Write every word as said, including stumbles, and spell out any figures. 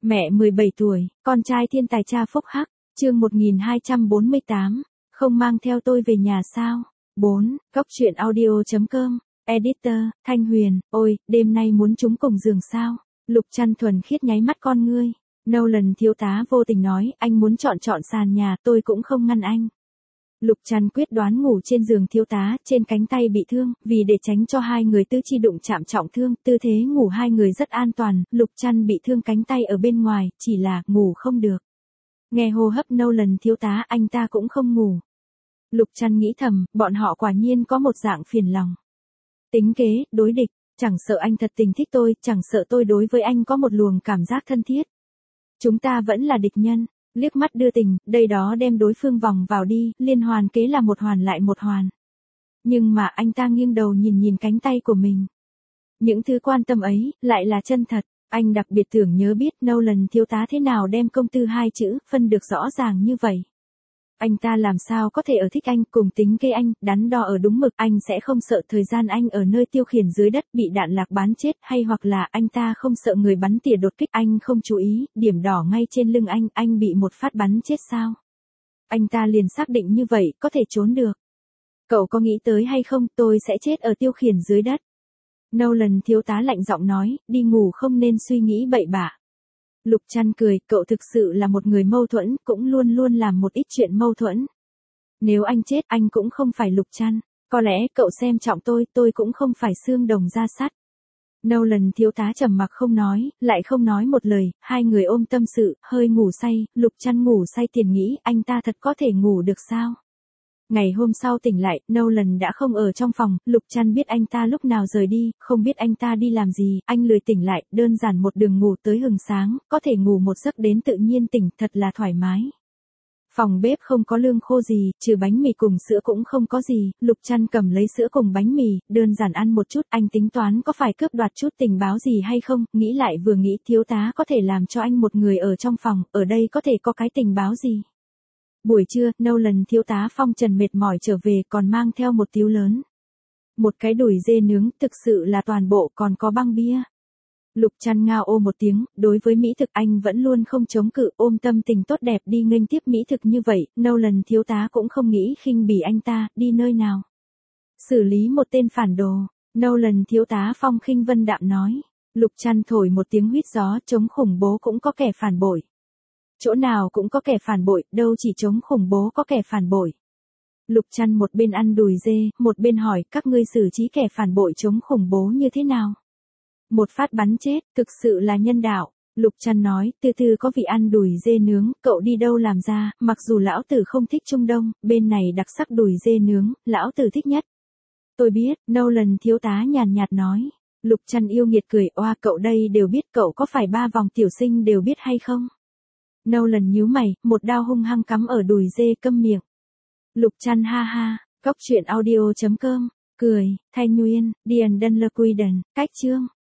Mẹ mười bảy tuổi, con trai thiên tài cha phúc hắc, chương một nghìn hai trăm bốn mươi tám, không mang theo tôi về nhà sao? bốn, Góc truyện audio chấm com, Editor, Thanh Huyền, ôi, đêm nay muốn chúng cùng giường sao? Lục Trăn thuần khiết nháy mắt con ngươi. Nolan thiếu tá vô tình nói, anh muốn chọn chọn sàn nhà, tôi cũng không ngăn anh. Lục Trăn quyết đoán ngủ trên giường thiếu tá, trên cánh tay bị thương, vì để tránh cho hai người tứ chi đụng chạm trọng thương, tư thế ngủ hai người rất an toàn, Lục Trăn bị thương cánh tay ở bên ngoài, chỉ là ngủ không được. Nghe hô hấp Nolan thiếu tá, anh ta cũng không ngủ. Lục Trăn nghĩ thầm, bọn họ quả nhiên có một dạng phiền lòng. Tính kế, đối địch, chẳng sợ anh thật tình thích tôi, chẳng sợ tôi đối với anh có một luồng cảm giác thân thiết. Chúng ta vẫn là địch nhân. Liếc mắt đưa tình, đây đó đem đối phương vòng vào đi, liên hoàn kế là một hoàn lại một hoàn. Nhưng mà anh ta nghiêng đầu nhìn nhìn cánh tay của mình. Những thứ quan tâm ấy, lại là chân thật. Anh đặc biệt tưởng nhớ biết Nolan thiếu tá thế nào đem công tư hai chữ, phân được rõ ràng như vậy. Anh ta làm sao có thể ở thích anh, cùng tính kế anh, đắn đo ở đúng mực, anh sẽ không sợ thời gian anh ở nơi tiêu khiển dưới đất bị đạn lạc bắn chết, hay hoặc là anh ta không sợ người bắn tỉa đột kích, anh không chú ý, điểm đỏ ngay trên lưng anh, anh bị một phát bắn chết sao? Anh ta liền xác định như vậy, có thể trốn được. Cậu có nghĩ tới hay không, tôi sẽ chết ở tiêu khiển dưới đất. Nolan thiếu tá lạnh giọng nói, đi ngủ không nên suy nghĩ bậy bạ. Lục Trăn cười, cậu thực sự là một người mâu thuẫn, cũng luôn luôn làm một ít chuyện mâu thuẫn. Nếu anh chết, anh cũng không phải Lục Trăn. Có lẽ cậu xem trọng tôi, tôi cũng không phải xương đồng da sắt. Nolan thiếu tá trầm mặc không nói, lại không nói một lời, hai người ôm tâm sự, hơi ngủ say, Lục Trăn ngủ say tiền nghĩ, anh ta thật có thể ngủ được sao? Ngày hôm sau tỉnh lại, Nolan đã không ở trong phòng, Lục Trăn biết anh ta lúc nào rời đi, không biết anh ta đi làm gì, anh lười tỉnh lại, đơn giản một đường ngủ tới hừng sáng, có thể ngủ một giấc đến tự nhiên tỉnh, thật là thoải mái. Phòng bếp không có lương khô gì, trừ bánh mì cùng sữa cũng không có gì, Lục Trăn cầm lấy sữa cùng bánh mì, đơn giản ăn một chút, anh tính toán có phải cướp đoạt chút tình báo gì hay không, nghĩ lại vừa nghĩ thiếu tá có thể làm cho anh một người ở trong phòng, ở đây có thể có cái tình báo gì. Buổi trưa, Nolan thiếu tá phong trần mệt mỏi trở về còn mang theo một tíu lớn. Một cái đùi dê nướng, thực sự là toàn bộ, còn có băng bia. Lục Trăn ngao ô một tiếng, đối với mỹ thực anh vẫn luôn không chống cự, ôm tâm tình tốt đẹp đi nghênh tiếp mỹ thực như vậy, Nolan thiếu tá cũng không nghĩ khinh bỉ anh ta, đi nơi nào. Xử lý một tên phản đồ, Nolan thiếu tá phong khinh vân đạm nói. Lục Trăn thổi một tiếng huýt gió, chống khủng bố cũng có kẻ phản bội. Chỗ nào cũng có kẻ phản bội, đâu chỉ chống khủng bố có kẻ phản bội. Lục Trăn một bên ăn đùi dê, một bên hỏi các ngươi xử trí kẻ phản bội chống khủng bố như thế nào. Một phát bắn chết, thực sự là nhân đạo. Lục Trăn nói, từ từ có vị ăn đùi dê nướng, cậu đi đâu làm ra, mặc dù lão tử không thích Trung Đông, bên này đặc sắc đùi dê nướng, lão tử thích nhất. Tôi biết, Nolan thiếu tá nhàn nhạt nói. Lục Trăn yêu nghiệt cười, oa cậu đây đều biết, cậu có phải ba vòng tiểu sinh đều biết hay không? Nolan nhíu mày, một đao hung hăng cắm ở đùi dê, câm miệng. Lục Trăn ha ha, Góc truyện audio chấm com, cười, Thanh Nguyên, Điền Đân Lơ Quy Đần, cách chương.